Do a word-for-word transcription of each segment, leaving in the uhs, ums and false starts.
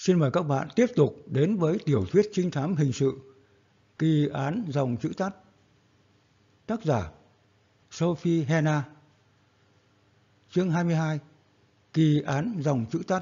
Xin mời các bạn tiếp tục đến với tiểu thuyết trinh thám hình sự Kỳ án dòng chữ tắt. Tác giả Sophie Hannah. Chương hai mươi hai. Kỳ án dòng chữ tắt.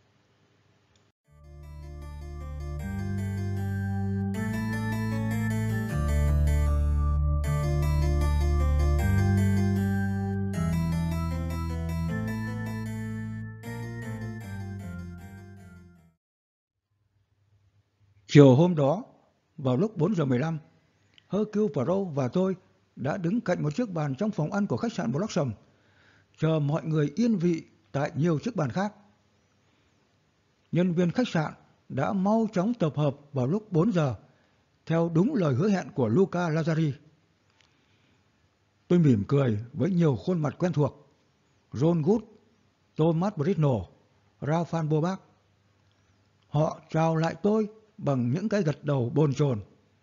Chiều hôm đó, vào lúc bốn giờ mười lăm, Hercule Poirot và tôi đã đứng cạnh một chiếc bàn trong phòng ăn của khách sạn Blossom, chờ mọi người yên vị tại nhiều chiếc bàn khác. Nhân viên khách sạn đã mau chóng tập hợp vào lúc bốn giờ, theo đúng lời hứa hẹn của Luca Lazzari. Tôi mỉm cười với nhiều khuôn mặt quen thuộc: John Good, Thomas Britnell, Ralph Bobach. Họ chào lại tôi bằng những cái gật đầu bồn chồn.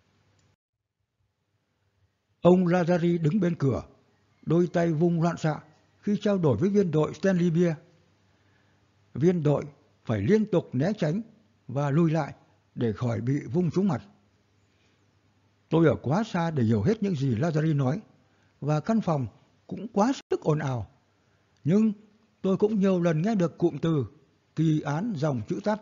Ông Lazzari đứng bên cửa, đôi tay vung loạn xạ khi trao đổi với viên đội Stanley Beer. Viên đội phải liên tục né tránh và lùi lại để khỏi bị vung trúng mặt. Tôi ở quá xa để hiểu hết những gì Lazzari nói, và căn phòng cũng quá sức ồn ào. Nhưng tôi cũng nhiều lần nghe được cụm từ kỳ án dòng chữ tắt.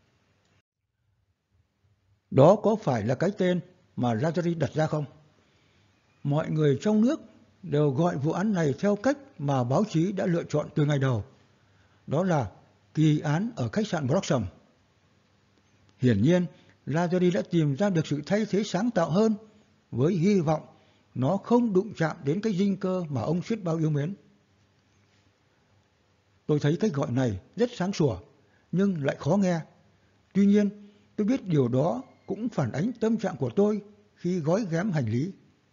Đó có phải là cái tên mà Lazzari đặt ra không? Mọi người trong nước đều gọi vụ án này theo cách mà báo chí đã lựa chọn từ ngày đầu. Đó là kỳ án ở khách sạn Blossom. Hiển nhiên, Lazzari đã tìm ra được sự thay thế sáng tạo hơn, với hy vọng nó không đụng chạm đến cái dinh cơ mà ông biết bao yêu mến. Tôi thấy cách gọi này rất sáng sủa, nhưng lại khó nghe. Tuy nhiên, tôi biết điều đó cũng phản ánh tâm trạng của tôi khi gói ghém hành lý.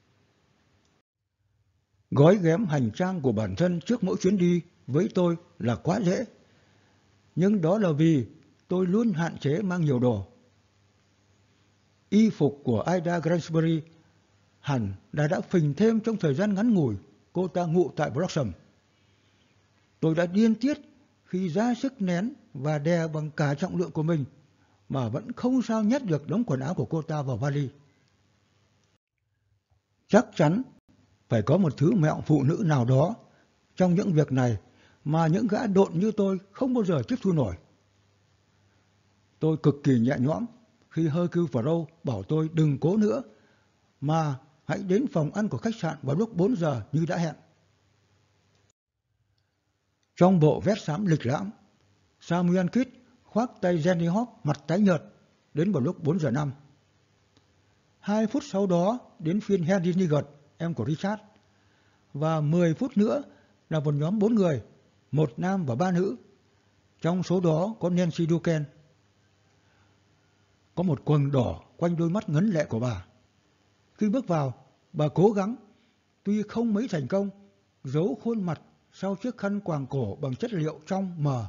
Gói ghém hành trang của bản thân trước mỗi chuyến đi với tôi là quá dễ. Nhưng đó là vì tôi luôn hạn chế mang nhiều đồ. Y phục của Ida Granbury hẳn đã đã phình thêm trong thời gian ngắn ngủi cô ta ngụ tại Blossom. Tôi đã điên tiết khi ra sức nén và đè bằng cả trọng lượng của mình mà vẫn không sao nhét được đống quần áo của cô ta vào vali. Chắc chắn phải có một thứ mẹo phụ nữ nào đó trong những việc này mà những gã độn như tôi không bao giờ tiếp thu nổi. Tôi cực kỳ nhẹ nhõm khi Hercule Poirot bảo tôi đừng cố nữa, mà hãy đến phòng ăn của khách sạn vào lúc bốn giờ như đã hẹn. Trong bộ vest xám lịch lãm, Samuel Kidd khoác tay Jenny Hop mặt tái nhợt đến vào lúc bốn giờ năm. Hai phút sau đó đến phiên Henry Nigel, em của Richard, và mười phút nữa là một nhóm bốn người, một nam và ba nữ. Trong số đó có Nancy Duquesne. Có một quầng đỏ quanh đôi mắt ngấn lệ của bà. Khi bước vào, bà cố gắng, tuy không mấy thành công, giấu khuôn mặt sau chiếc khăn quàng cổ bằng chất liệu trong mờ.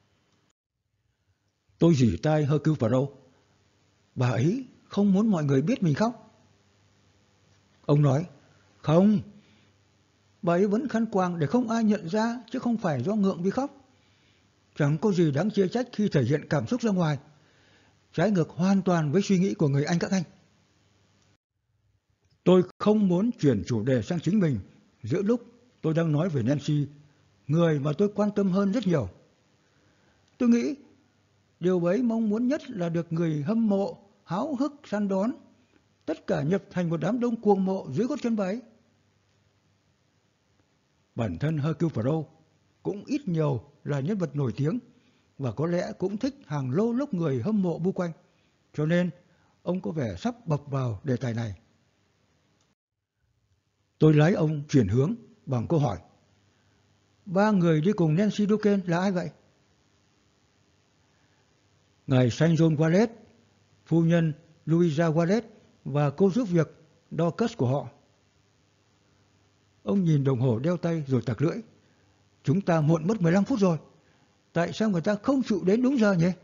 Tôi rỉ tai Hercule Poirot: bà ấy không muốn mọi người biết mình khóc. Ông nói: không, bà ấy vẫn khăn quàng để không ai nhận ra, chứ không phải do ngượng vì khóc. Chẳng có gì đáng chê trách khi thể hiện cảm xúc ra ngoài, trái ngược hoàn toàn với suy nghĩ của người Anh các anh. Tôi không muốn chuyển chủ đề sang chính mình giữa lúc tôi đang nói về Nancy, người mà tôi quan tâm hơn rất nhiều. Tôi nghĩ điều ấy mong muốn nhất là được người hâm mộ háo hức săn đón, tất cả nhập thành một đám đông cuồng mộ dưới gót chân bà ấy. Bản thân Hercule Poirot cũng ít nhiều là nhân vật nổi tiếng, và có lẽ cũng thích hàng lô lốc người hâm mộ bu quanh, cho nên ông có vẻ sắp bập vào đề tài này. Tôi lái ông chuyển hướng bằng câu hỏi: ba người đi cùng Nancy Duquesne là ai vậy? Ngài Saint John Wallet, phu nhân Louisa Wallet và cô giúp việc Dorcas của họ. Ông nhìn đồng hồ đeo tay rồi tặc lưỡi: chúng ta muộn mất mười lăm phút rồi. Tại sao người ta không chịu đến đúng giờ nhỉ?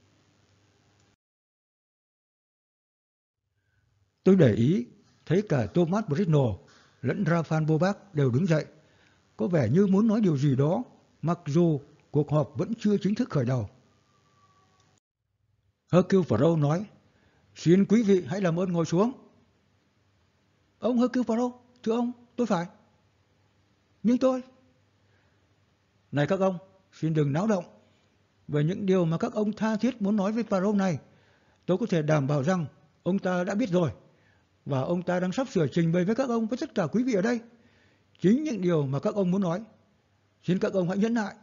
Tôi để ý thấy cả Thomas Britnell lẫn Ralph Bobach đều đứng dậy, có vẻ như muốn nói điều gì đó, mặc dù cuộc họp vẫn chưa chính thức khởi đầu. Hercule Poirot nói, xin quý vị hãy làm ơn ngồi xuống. Ông Hercule Poirot, thưa ông, tôi phải. Nhưng tôi... Này các ông, xin đừng náo động. Về những điều mà các ông tha thiết muốn nói với Poirot này, tôi có thể đảm bảo rằng ông ta đã biết rồi. Và ông ta đang sắp sửa trình bày với các ông, với tất cả quý vị ở đây, chính những điều mà các ông muốn nói. Xin các ông hãy nhẫn nại.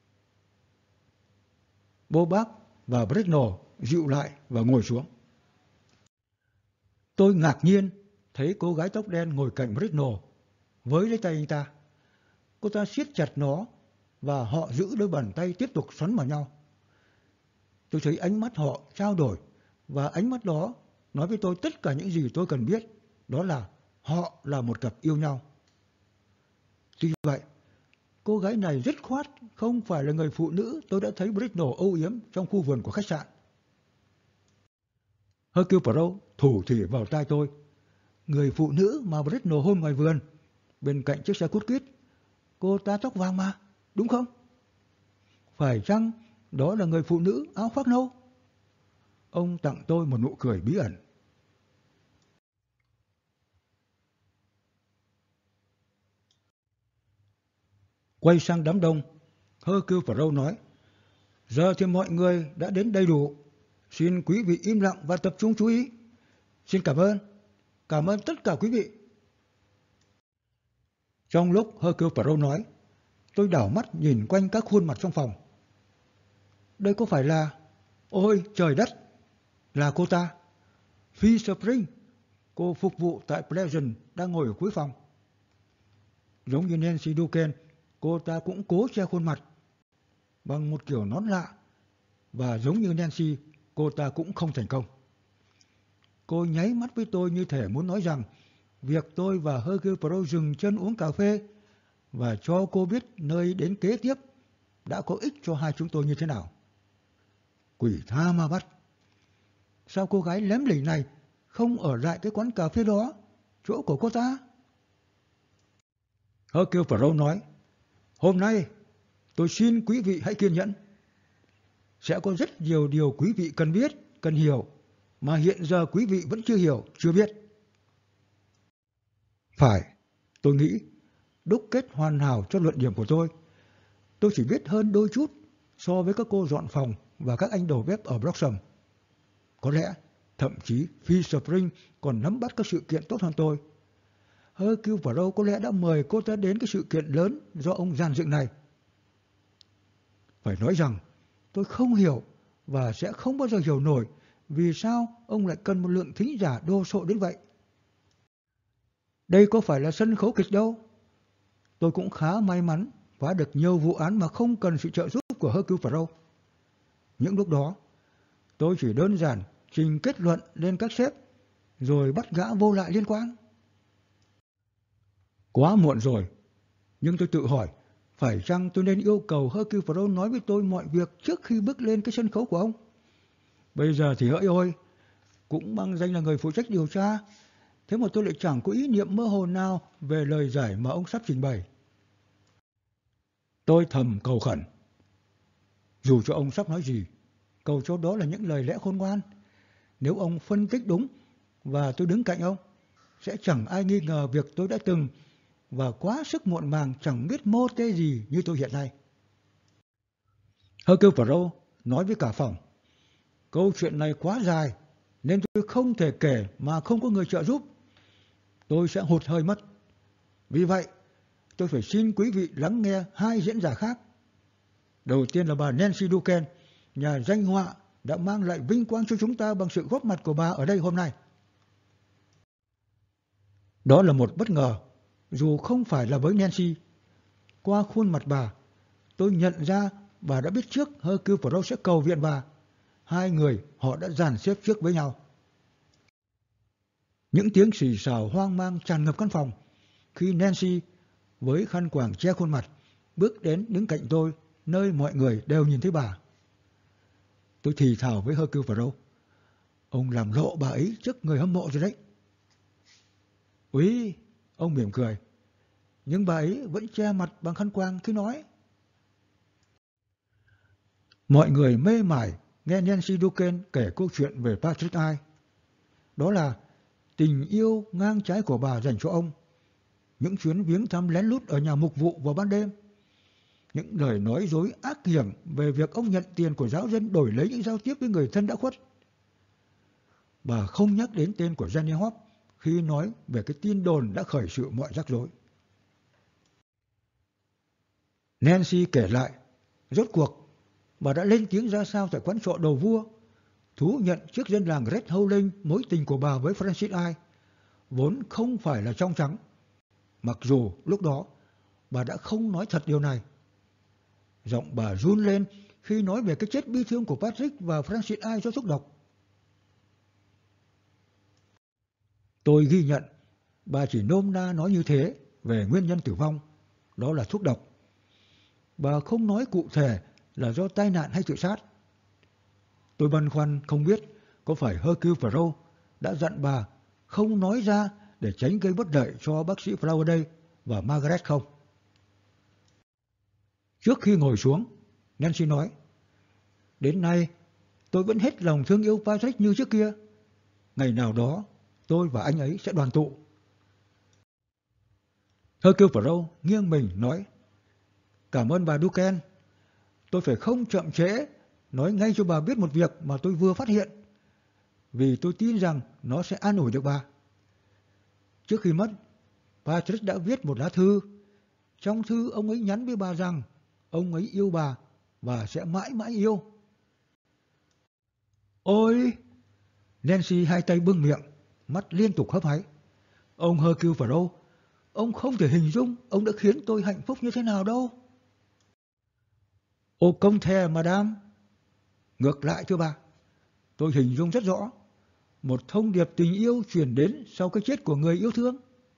Beaubac và Brignold dịu lại và ngồi xuống. Tôi ngạc nhiên thấy cô gái tóc đen ngồi cạnh Brignold với lấy tay anh ta. Cô ta siết chặt nó và họ giữ đôi bàn tay tiếp tục xoắn vào nhau. Tôi thấy ánh mắt họ trao đổi và ánh mắt đó nói với tôi tất cả những gì tôi cần biết, đó là họ là một cặp yêu nhau. Tuy vậy, cô gái này dứt khoát không phải là người phụ nữ tôi đã thấy Brignold âu yếm trong khu vườn của khách sạn. Hercule Poirot thủ thỉ vào tai tôi. Người phụ nữ mà Brignold hôn ngoài vườn, bên cạnh chiếc xe cút kít. Cô ta tóc vàng mà, đúng không? Phải chăng đó là người phụ nữ áo khoác nâu? Ông tặng tôi một nụ cười bí ẩn. Quay sang đám đông, Hercule Poirot nói, giờ thì mọi người đã đến đầy đủ. Xin quý vị im lặng và tập trung chú ý. Xin cảm ơn. Cảm ơn tất cả quý vị. Trong lúc Hercule Poirot nói, tôi đảo mắt nhìn quanh các khuôn mặt trong phòng. Đây có phải là... Ôi trời đất! Là cô ta. Phi Spring, cô phục vụ tại Pleasant, đang ngồi ở cuối phòng. Giống như Nancy Duquesne, cô ta cũng cố che khuôn mặt bằng một kiểu nón lạ. Và giống như Nancy, cô ta cũng không thành công. Cô nháy mắt với tôi như thể muốn nói rằng việc tôi và Hercule Poirot dừng chân uống cà phê và cho cô biết nơi đến kế tiếp đã có ích cho hai chúng tôi như thế nào. Quỷ tha ma bắt! Sao cô gái lém lỉnh này không ở lại cái quán cà phê đó, chỗ của cô ta? Hercule Poirot nói, hôm nay tôi xin quý vị hãy kiên nhẫn. Sẽ có rất nhiều điều quý vị cần biết, cần hiểu, mà hiện giờ quý vị vẫn chưa hiểu, chưa biết. Phải, tôi nghĩ, đúc kết hoàn hảo cho luận điểm của tôi. Tôi chỉ biết hơn đôi chút so với các cô dọn phòng và các anh đầu bếp ở Bloxham. Có lẽ, thậm chí Phi Spring còn nắm bắt các sự kiện tốt hơn tôi. Hercule Poirot có lẽ đã mời cô ta đến cái sự kiện lớn do ông dàn dựng này. Phải nói rằng, tôi không hiểu và sẽ không bao giờ hiểu nổi vì sao ông lại cần một lượng thính giả đồ sộ đến vậy. Đây có phải là sân khấu kịch đâu. Tôi cũng khá may mắn phá được nhiều vụ án mà không cần sự trợ giúp của Hercule Poirot. Những lúc đó, tôi chỉ đơn giản trình kết luận lên các sếp, rồi bắt gã vô lại liên quan. Quá muộn rồi, nhưng tôi tự hỏi, phải chăng tôi nên yêu cầu Hercule Poirot nói với tôi mọi việc trước khi bước lên cái sân khấu của ông? Bây giờ thì hỡi ôi, cũng bằng danh là người phụ trách điều tra, thế mà tôi lại chẳng có ý niệm mơ hồ nào về lời giải mà ông sắp trình bày. Tôi thầm cầu khẩn. Dù cho ông sắp nói gì, cầu cho đó là những lời lẽ khôn ngoan. Nếu ông phân tích đúng và tôi đứng cạnh ông, sẽ chẳng ai nghi ngờ việc tôi đã từng và quá sức muộn màng chẳng biết mô tê gì như tôi hiện nay. Hercule Poirot nói với cả phòng, câu chuyện này quá dài nên tôi không thể kể mà không có người trợ giúp. Tôi sẽ hụt hơi mất. Vì vậy, tôi phải xin quý vị lắng nghe hai diễn giả khác. Đầu tiên là bà Nancy Duquesne, nhà danh họa đã mang lại vinh quang cho chúng ta bằng sự góp mặt của bà ở đây hôm nay. Đó là một bất ngờ, dù không phải là với Nancy. Qua khuôn mặt bà, tôi nhận ra bà đã biết trước Hercule Poirot sẽ cầu viện bà. Hai người họ đã dàn xếp trước với nhau. Những tiếng xì xào hoang mang tràn ngập căn phòng khi Nancy với khăn quàng che khuôn mặt bước đến đứng cạnh tôi, nơi mọi người đều nhìn thấy bà. Tôi thì thào với Hercule Poirot, ông làm lộ bà ấy trước người hâm mộ rồi đấy. Úi, ông mỉm cười, nhưng bà ấy vẫn che mặt bằng khăn quàng khi nói. Mọi người mê mải nghe Nancy Duquesne kể câu chuyện về Patrick Ai. Đó là tình yêu ngang trái của bà dành cho ông, những chuyến viếng thăm lén lút ở nhà mục vụ vào ban đêm, những lời nói dối ác hiểm về việc ông nhận tiền của giáo dân đổi lấy những giao tiếp với người thân đã khuất. Bà không nhắc đến tên của Jenny Hope khi nói về cái tin đồn đã khởi sự mọi rắc rối. Nancy kể lại, rốt cuộc bà đã lên tiếng ra sao tại quán trọ Đầu Vua, thú nhận trước dân làng Red Howling mối tình của bà với Francis Ai vốn không phải là trong trắng, mặc dù lúc đó bà đã không nói thật điều này. Giọng bà run lên khi nói về cái chết bi thương của Patrick và Francis Ai do thuốc độc. Tôi ghi nhận bà chỉ nôm na nói như thế về nguyên nhân tử vong, đó là thuốc độc. Bà không nói cụ thể là do tai nạn hay tự sát. Tôi băn khoăn không biết có phải Hercule Poirot đã dặn bà không nói ra để tránh gây bất lợi cho bác sĩ Flowerday và Margaret không. Trước khi ngồi xuống, Nancy nói, đến nay tôi vẫn hết lòng thương yêu Patrick như trước kia. Ngày nào đó tôi và anh ấy sẽ đoàn tụ. Hercule Poirot nghiêng mình nói, cảm ơn bà Duquesne. Tôi phải không chậm trễ nói ngay cho bà biết một việc mà tôi vừa phát hiện, vì tôi tin rằng nó sẽ an ủi được bà. Trước khi mất, Patrick đã viết một lá thư. Trong thư ông ấy nhắn với bà rằng ông ấy yêu bà và sẽ mãi mãi yêu. Ôi! Nancy hai tay bưng miệng, mắt liên tục hấp háy. Ông Hercule Poirot, ông không thể hình dung ông đã khiến tôi hạnh phúc như thế nào đâu. Ô công thè, madame. Ngược lại thưa bà, tôi hình dung rất rõ một thông điệp tình yêu truyền đến sau cái chết của người yêu thương.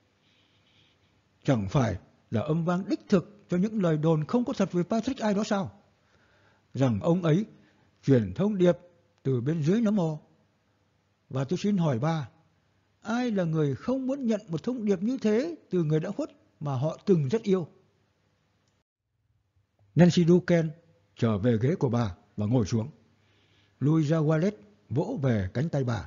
Chẳng phải là âm vang đích thực cho những lời đồn không có thật về Patrick Ai đó sao? Rằng ông ấy truyền thông điệp từ bên dưới nấm mồ. Và tôi xin hỏi bà, ai là người không muốn nhận một thông điệp như thế từ người đã khuất mà họ từng rất yêu? Nancy Duquesne trở về ghế của bà và ngồi xuống. Louisa Wallet vỗ về cánh tay bà.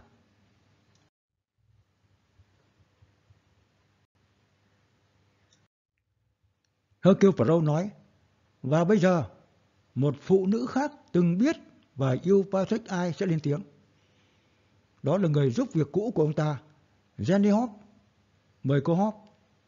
Hercule Poirot nói, và bây giờ, một phụ nữ khác từng biết và yêu Patrick Ai sẽ lên tiếng. Đó là người giúp việc cũ của ông ta, Jenny Hope. Mời cô Hope.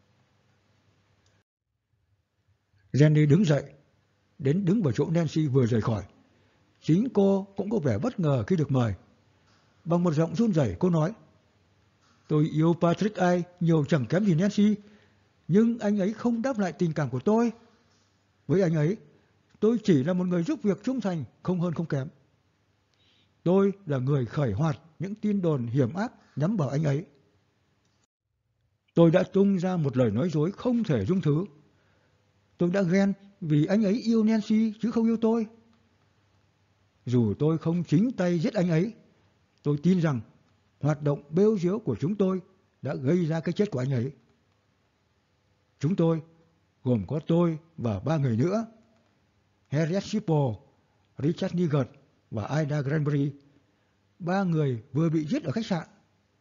Jenny đứng dậy, đến đứng vào chỗ Nancy vừa rời khỏi. Chính cô cũng có vẻ bất ngờ khi được mời. Bằng một giọng run rẩy cô nói, tôi yêu Patrick Ai nhiều chẳng kém gì Nancy, nhưng anh ấy không đáp lại tình cảm của tôi. Với anh ấy, tôi chỉ là một người giúp việc trung thành, không hơn không kém. Tôi là người khởi hoạt những tin đồn hiểm ác nhắm vào anh ấy. Tôi đã tung ra một lời nói dối không thể dung thứ. Tôi đã ghen vì anh ấy yêu Nancy chứ không yêu tôi. Dù tôi không chính tay giết anh ấy, tôi tin rằng hoạt động bêu diếu của chúng tôi đã gây ra cái chết của anh ấy. Chúng tôi, gồm có tôi và ba người nữa, Harriet Shipple, Richard Niggard và Ida Granbury, ba người vừa bị giết ở khách sạn.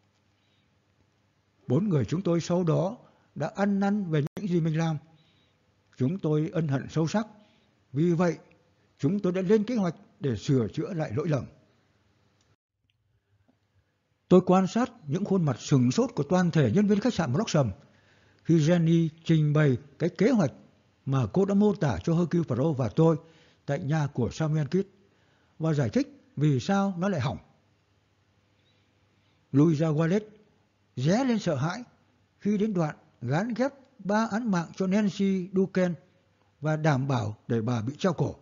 Bốn người chúng tôi sau đó đã ăn năn về những gì mình làm. Chúng tôi ân hận sâu sắc. Vì vậy, chúng tôi đã lên kế hoạch để sửa chữa lại lỗi lầm. Tôi quan sát những khuôn mặt sửng sốt của toàn thể nhân viên khách sạn Blossom khi Jenny trình bày cái kế hoạch mà cô đã mô tả cho Hercule Poirot và tôi tại nhà của Samuel Kidd và giải thích vì sao nó lại hỏng. Louisa Wallet ré lên sợ hãi khi đến đoạn gán ghép ba án mạng cho Nancy Duquesne và đảm bảo để bà bị treo cổ.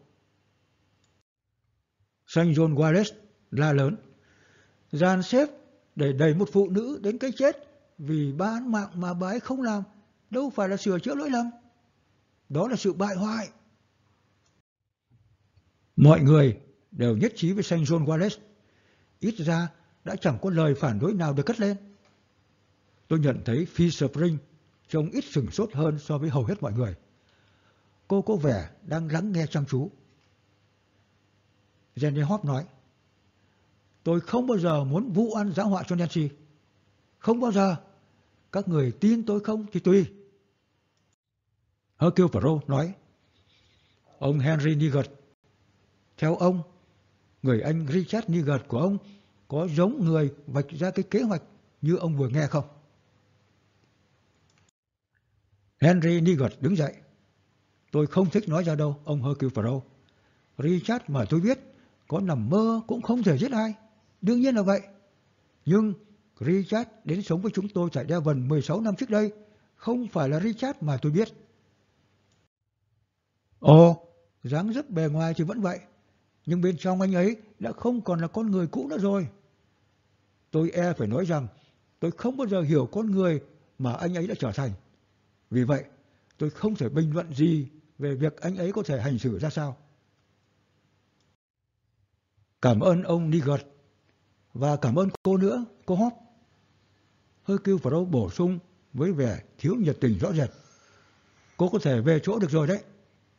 Saint John Wallace la lớn, dàn xếp để đẩy một phụ nữ đến cái chết vì ba án mạng mà bà ấy không làm đâu phải là sửa chữa lỗi lầm. Đó là sự bại hoại. Mọi người đều nhất trí với Saint John Wallace. Ít ra đã chẳng có lời phản đối nào được cất lên. Tôi nhận thấy Phi Spring trông ít sửng sốt hơn so với hầu hết mọi người. Cô có vẻ đang lắng nghe chăm chú. Jenny Hope nói, Tôi không bao giờ muốn vu oan giá họa cho Nancy. Không bao giờ. Các người tin tôi không thì tùy. Hercule Poirot nói. Ông Henry Nigel, theo ông, người anh Richard Nigel của ông có giống người vạch ra cái kế hoạch như ông vừa nghe không? Henry Nigel đứng dậy. Tôi không thích nói ra đâu, ông Hercule Poirot. Richard mà tôi biết có nằm mơ cũng không thể giết ai. Đương nhiên là vậy. Nhưng Richard đến sống với chúng tôi tại Devon mười sáu năm trước đây không phải là Richard mà tôi biết. Ồ, dáng dấp bề ngoài thì vẫn vậy, nhưng bên trong anh ấy đã không còn là con người cũ nữa rồi. Tôi e phải nói rằng tôi không bao giờ hiểu con người mà anh ấy đã trở thành. Vì vậy, tôi không thể bình luận gì về việc anh ấy có thể hành xử ra sao. Cảm ơn ông Nigel, và cảm ơn cô nữa, cô Hop. Hercule Poirot bổ sung với vẻ thiếu nhiệt tình rõ rệt. Cô có thể về chỗ được rồi đấy.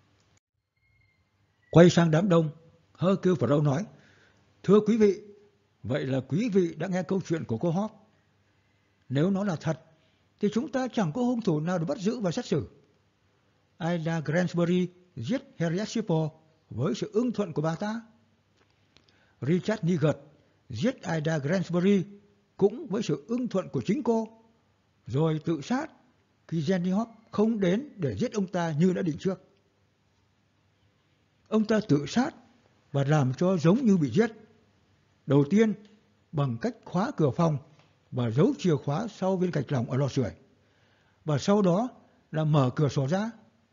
Quay sang đám đông, Hercule Poirot nói. Thưa quý vị, vậy là quý vị đã nghe câu chuyện của cô Hop. Nếu nó là thật, thì chúng ta chẳng có hung thủ nào để bắt giữ và xét xử. Ida Granbury giết Harriet Shippo với sự ưng thuận của bà ta. Richard Nigel giết Ida Granbury cũng với sự ưng thuận của chính cô, rồi tự sát khi Jenny Hop không đến để giết ông ta như đã định trước. Ông ta tự sát và làm cho giống như bị giết. Đầu tiên bằng cách khóa cửa phòng và giấu chìa khóa sau viên gạch lỏng ở lò sưởi, và sau đó là mở cửa sổ ra.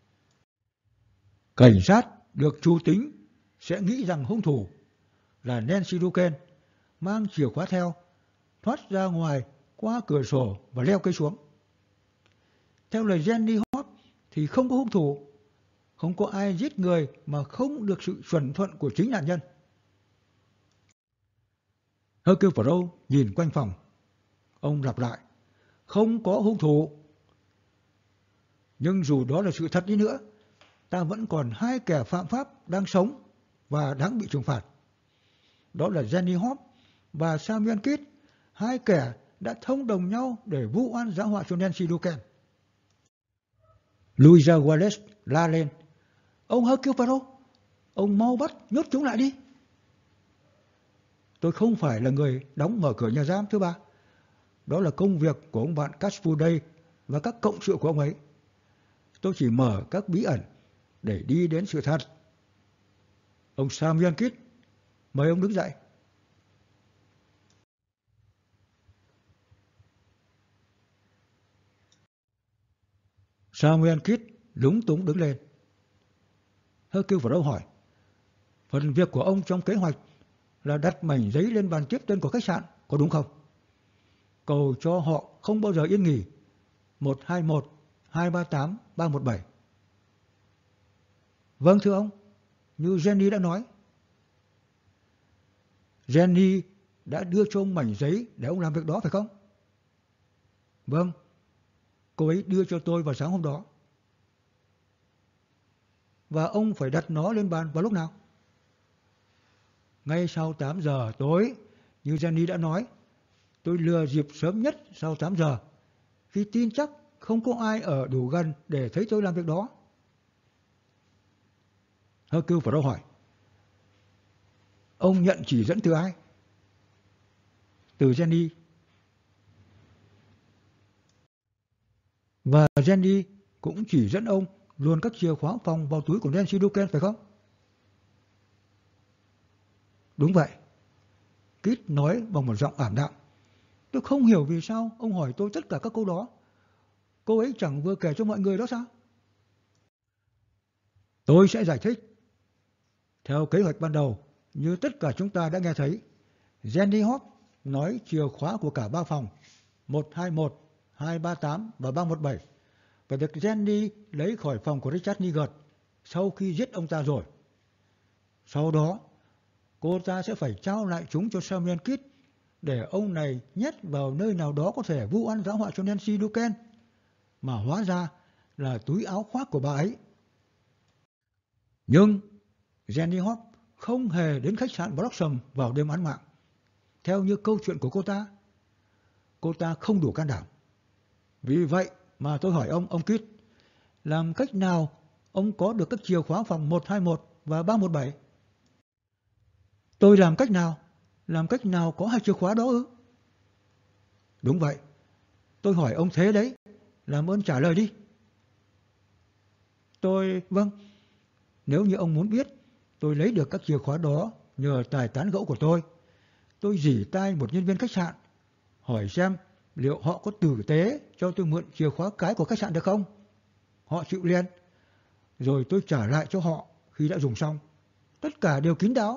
Cảnh sát được chu tính sẽ nghĩ rằng hung thủ là Nancy Duquesne mang chìa khóa theo, thoát ra ngoài qua cửa sổ và leo cây xuống. Theo lời Jenny Hop thì không có hung thủ, không có ai giết người mà không được sự chuẩn thuận của chính nạn nhân. Hercule Poirot nhìn quanh phòng. Ông lặp lại, không có hung thủ. Nhưng dù đó là sự thật đi nữa, ta vẫn còn hai kẻ phạm pháp đang sống và đáng bị trừng phạt. Đó là Jenny Hop và Samuel Kidd, hai kẻ đã thông đồng nhau để vu oan giá họa cho Nancy Duquesne. Louisa Wallace la lên. Ông Hercule Poirot, ông mau bắt nhốt chúng lại đi. Tôi không phải là người đóng mở cửa nhà giam, thưa bà. Đó là công việc của ông bạn Catchford và các cộng sự của ông ấy. Tôi chỉ mở các bí ẩn để đi đến sự thật. Ông Samuel Kidd, mời ông đứng dậy. Samuel Kidd lúng túng đứng lên. Hercule Poirot hỏi, phần việc của ông trong kế hoạch là đặt mảnh giấy lên bàn tiếp tân của khách sạn, có đúng không? Cầu cho họ không bao giờ yên nghỉ. một hai một hai ba tám ba một bảy. Vâng thưa ông, như Jenny đã nói. Jenny đã đưa cho ông mảnh giấy để ông làm việc đó phải không? Vâng, cô ấy đưa cho tôi vào sáng hôm đó. Và ông phải đặt nó lên bàn vào lúc nào? Ngay sau tám giờ tối, như Jenny đã nói. Tôi lừa dịp sớm nhất sau tám giờ, khi tin chắc không có ai ở đủ gần để thấy tôi làm việc đó. Hercule Poirot hỏi, ông nhận chỉ dẫn từ ai? Từ Jenny. Và Jenny cũng chỉ dẫn ông luồn các chìa khóa phòng vào túi của Nancy Duquesne phải không? Đúng vậy. Kidd nói bằng một giọng ảm đạm. Tôi không hiểu vì sao ông hỏi tôi tất cả các câu đó. Cô ấy chẳng vừa kể cho mọi người đó sao? Tôi sẽ giải thích. Theo kế hoạch ban đầu, như tất cả chúng ta đã nghe thấy, Jenny Hop nói chìa khóa của cả ba phòng một hai một, hai ba tám và ba một bảy và được Jenny lấy khỏi phòng của Richard Nigel sau khi giết ông ta rồi. Sau đó, cô ta sẽ phải trao lại chúng cho Samuel Kidd để ông này nhét vào nơi nào đó có thể vu oan giá họa cho Nancy Duquesne, mà hóa ra là túi áo khoác của bà ấy. Nhưng Jenny Hop không hề đến khách sạn Blossom vào đêm án mạng. theo như câu chuyện của cô ta. Cô ta không đủ can đảm. Vì vậy mà tôi hỏi ông, ông Kit, làm cách nào ông có được các chìa khóa phòng một hai một và ba một bảy? Tôi làm cách nào? Làm cách nào có hai chìa khóa đó ư? Đúng vậy. Tôi hỏi ông thế đấy. Làm ơn trả lời đi. Tôi... Vâng. Nếu như ông muốn biết, tôi lấy được các chìa khóa đó nhờ tài tán gẫu của tôi. Tôi rỉ tai một nhân viên khách sạn, hỏi xem liệu họ có tử tế cho tôi mượn chìa khóa cái của khách sạn được không. Họ chịu liền. Rồi tôi trả lại cho họ khi đã dùng xong. Tất cả đều kín đáo.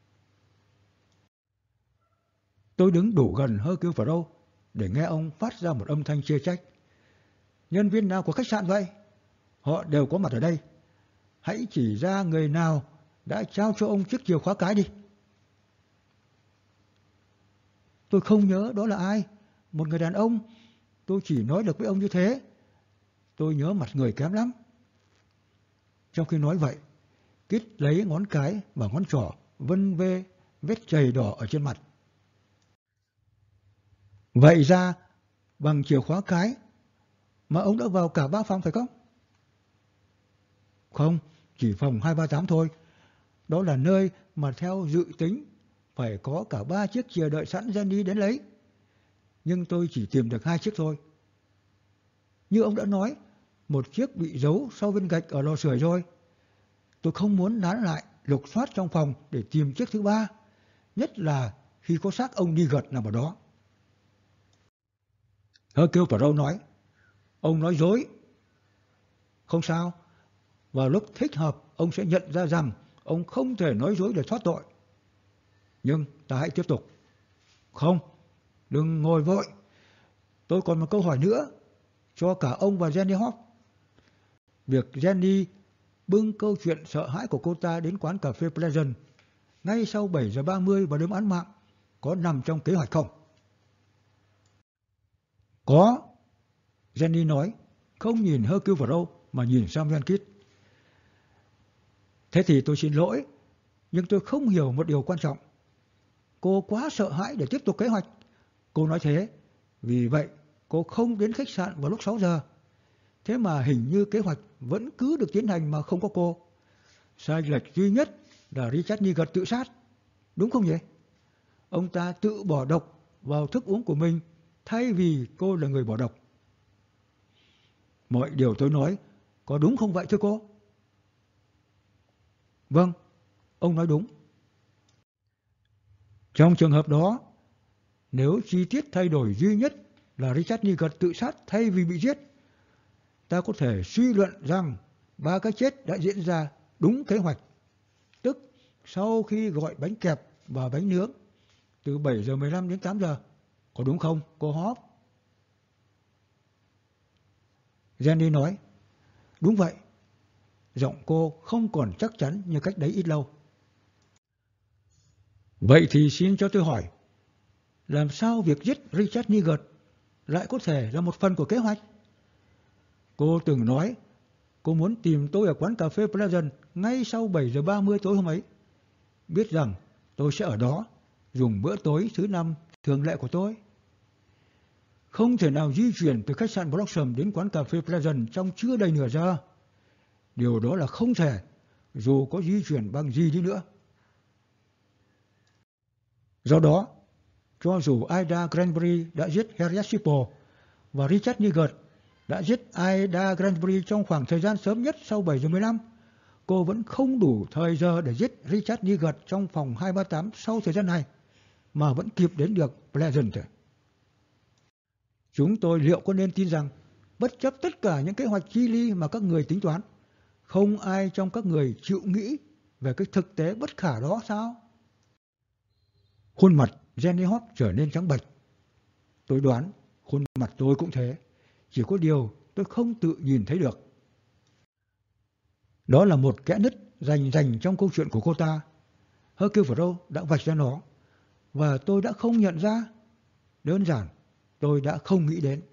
Tôi đứng đủ gần Hercule Poirot để nghe ông phát ra một âm thanh chê trách. Nhân viên nào của khách sạn vậy? Họ đều có mặt ở đây. Hãy chỉ ra người nào đã trao cho ông chiếc chìa khóa cái đi. Tôi không nhớ đó là ai. Một người đàn ông. Tôi chỉ nói được với ông như thế. Tôi nhớ mặt người kém lắm. Trong khi nói vậy, Kit lấy ngón cái và ngón trỏ vân vê vết chày đỏ ở trên mặt. Vậy ra, bằng chìa khóa cái mà ông đã vào cả ba phòng phải không? Không, chỉ phòng hai ba tám thôi. Đó là nơi mà theo dự tính phải có cả ba chiếc chìa đợi sẵn Jenny đến lấy. Nhưng tôi chỉ tìm được hai chiếc thôi. Như ông đã nói, một chiếc bị giấu sau viên gạch ở lò sưởi rồi. Tôi không muốn nán lại lục soát trong phòng để tìm chiếc thứ ba, nhất là khi có xác ông Niggard nằm ở đó. Hercule Poirot nói, ông nói dối. Không sao, vào lúc thích hợp ông sẽ nhận ra rằng ông không thể nói dối để thoát tội. Nhưng ta hãy tiếp tục. Không, đừng ngồi vội. Tôi còn một câu hỏi nữa cho cả ông và Jenny Hop. Việc Jenny bưng câu chuyện sợ hãi của cô ta đến quán cà phê Pleasant ngay sau bảy giờ ba mươi vào đêm án mạng có nằm trong kế hoạch không? Có, Jenny nói, không nhìn Hercule Poirot mà nhìn Samuel Kit. Thế thì tôi xin lỗi, nhưng tôi không hiểu một điều quan trọng. Cô quá sợ hãi để tiếp tục kế hoạch. Cô nói thế, vì vậy cô không đến khách sạn vào lúc sáu giờ. Thế mà hình như kế hoạch vẫn cứ được tiến hành mà không có cô. Sai lệch duy nhất là Richard Niggard tự sát. Đúng không nhỉ? Ông ta tự bỏ độc vào thức uống của mình thay vì cô là người bỏ độc. Mọi điều tôi nói có đúng không vậy thưa cô? Vâng, ông nói đúng. Trong trường hợp đó, nếu chi tiết thay đổi duy nhất là Richard Niggard tự sát thay vì bị giết, ta có thể suy luận rằng ba cái chết đã diễn ra đúng kế hoạch, tức sau khi gọi bánh kẹp và bánh nướng từ bảy giờ mười lăm đến tám giờ. Có đúng không, cô Hop? Jenny nói, đúng vậy. Giọng cô không còn chắc chắn như cách đấy ít lâu. Vậy thì xin cho tôi hỏi, làm sao việc giết Richard Niggard lại có thể là một phần của kế hoạch? Cô từng nói cô muốn tìm tôi ở quán cà phê Pleasant ngay sau bảy giờ ba mươi tối hôm ấy, biết rằng tôi sẽ ở đó dùng bữa tối thứ năm thường lệ của tôi. Không thể nào di chuyển từ khách sạn Blossom đến quán cà phê Pleasant trong chưa đầy nửa giờ. Điều đó là không thể, dù có di chuyển bằng gì đi nữa. Do đó, cho dù Ida Granbury đã giết Harriet Sipple và Richard Niggard đã giết Ida Granbury trong khoảng thời gian sớm nhất sau bảy giờ mười lăm, cô vẫn không đủ thời giờ để giết Richard Niggard trong phòng hai ba tám sau thời gian này, mà vẫn kịp đến được Pleasant. Chúng tôi liệu có nên tin rằng, bất chấp tất cả những kế hoạch chi ly mà các người tính toán, không ai trong các người chịu nghĩ về cái thực tế bất khả đó sao? Khuôn mặt Jenny Hop trở nên trắng bệch. Tôi đoán khuôn mặt tôi cũng thế, chỉ có điều tôi không tự nhìn thấy được. Đó là một kẽ nứt rành rành trong câu chuyện của cô ta. Hercule Poirot đã vạch ra nó, và tôi đã không nhận ra. Đơn giản, tôi đã không nghĩ đến.